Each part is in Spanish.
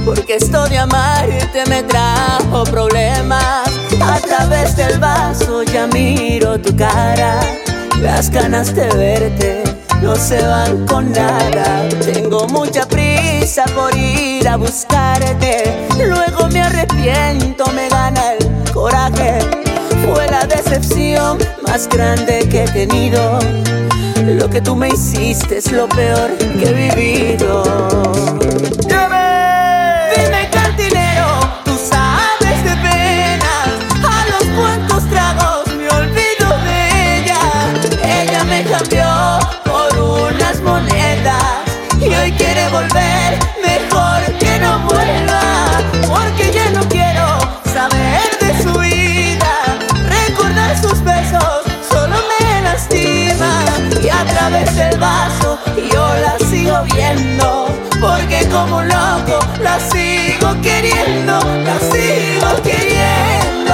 porque esto de amarte me trajo problemas. A través del vaso ya miro tu cara, las ganas de verte no se van con nada. Tengo mucha prisa por ir a buscarte, luego me arrepiento, me gana el coraje. Fue la decepción más grande que he tenido. Lo que tú me hiciste es lo peor que he vivido. Dime, cantinero, tú sabes de penas. A los cuantos tragos me olvido de ella. Ella me cambió por unas monedas y hoy quiere volver, mejor que no vuelva. Porque ya no quiero saber de su vida, recordar sus besos solo me lastima. Y a través del vaso yo la sigo viendo, porque como un loco la sigo queriendo, la sigo queriendo.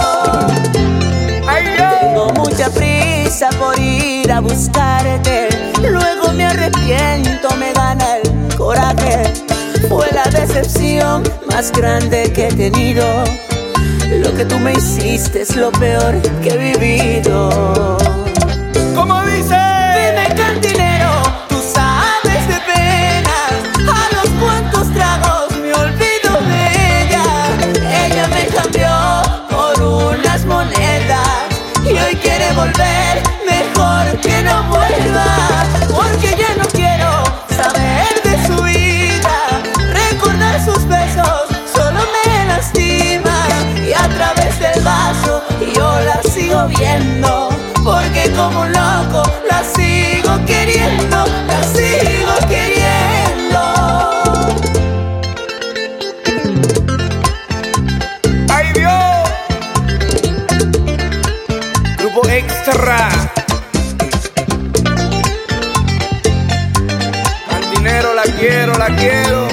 Tengo mucha prisa por ir a buscarte, luego me arrepiento, me gana el coraje. Fue la decepción más grande que he tenido. Lo que tú me hiciste es lo peor que he vivido. ¿Cómo dice? Dime, cantinero, tú sabes de penas. A los cuantos tragos me olvido de ella. Ella me cambió por unas monedas y hoy quiere volver, mejor que no vuelva. Porque ya no quiero saber de su vida, recordar sus besos solo me lastima. Y a través del vaso yo la sigo viendo, porque como un loco la sigo queriendo, la sigo queriendo. ¡Ay, Dios! Grupo Extra. Cantinero, la quiero, la quiero.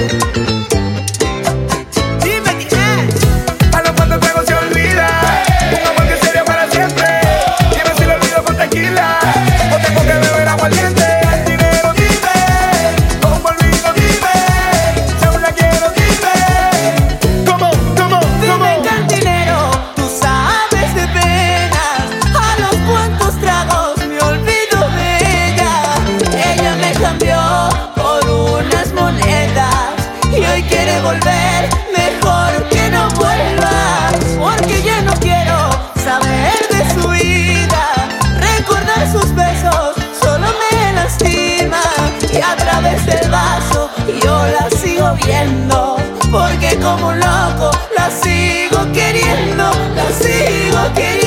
Dime, DJ. A los cuantos tragos se olvida, un amor que sería para siempre. Dime si lo olvido con tequila o tengo que beber aguardiente. Cantinero, dime, ¿cómo olvido? Dime, si aún la quiero, dime. ¿Cómo? Dime, cantinero, tú sabes de penas. A los cuantos tragos me olvido de ella. Ella me cambió por unas monedas y hoy quiere volver, mejor que no vuelva. Porque ya no quiero saber de su vida, recordar sus besos solo me lastima. Y a través del vaso yo la sigo viendo, porque como un loco la sigo queriendo, la sigo queriendo.